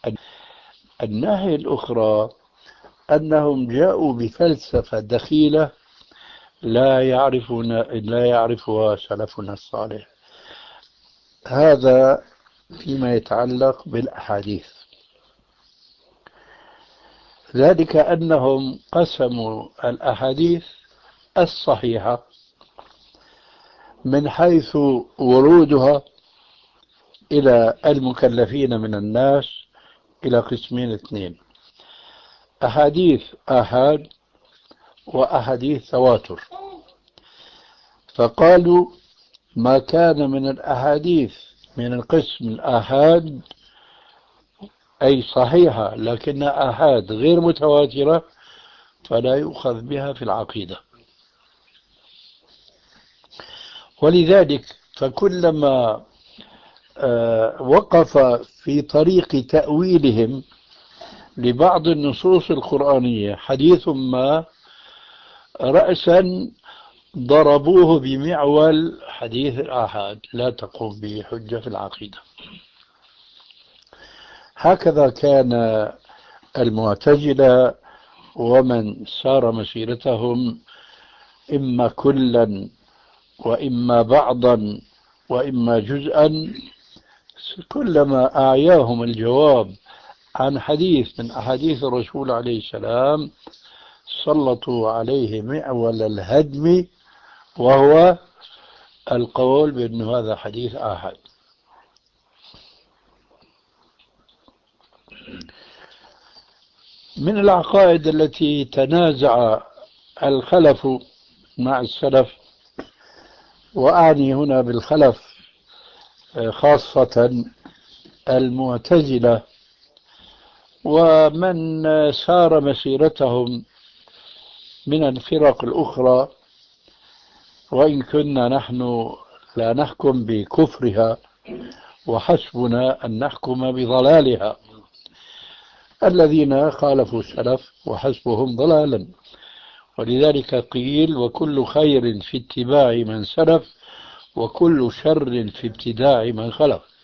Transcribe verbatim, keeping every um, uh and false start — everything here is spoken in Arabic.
الناحية الأخرى أنهم جاءوا بفلسفة دخيلة لا يعرفون لا يعرفها سلفنا الصالح. هذا فيما يتعلق بالأحاديث. ذلك أنهم قسموا الأحاديث الصحيحة من حيث ورودها إلى المكلفين من الناس إلى قسمين اثنين: أحاديث آحاد وأحاديث تواتر. فقالوا ما كان من الأحاديث من القسم الآحاد أي صحيحة لكنها آحاد غير متواترة فلا يؤخذ بها في العقيدة. ولذلك فكلما وقف في طريق تأويلهم لبعض النصوص القرآنية حديث ما رأسا ضربوه بمعول حديث الآحاد لا تقوم به حجة في العقيدة. هكذا كان المعتزلة ومن سار مسيرتهم إما كلا وإما بعضا وإما جزءا. كلما أعياهم الجواب عن حديث من أحاديث الرسول عليه السلام سلطوا عليه معول الهدم، وهو القول بأن هذا حديث آحاد. من العقائد التي تنازع الخلف مع السلف، وأعني هنا بالخلف خاصة المعتزلة ومن سار مسيرتهم من الفرق الأخرى، وإن كنا نحن لا نحكم بكفرها وحسبنا أن نحكم بضلالها. الذين خالفوا السلف وحسبهم ضلالا، ولذلك قيل وكل خير في اتباع من سلف وكل شر في ابتداع من خلف.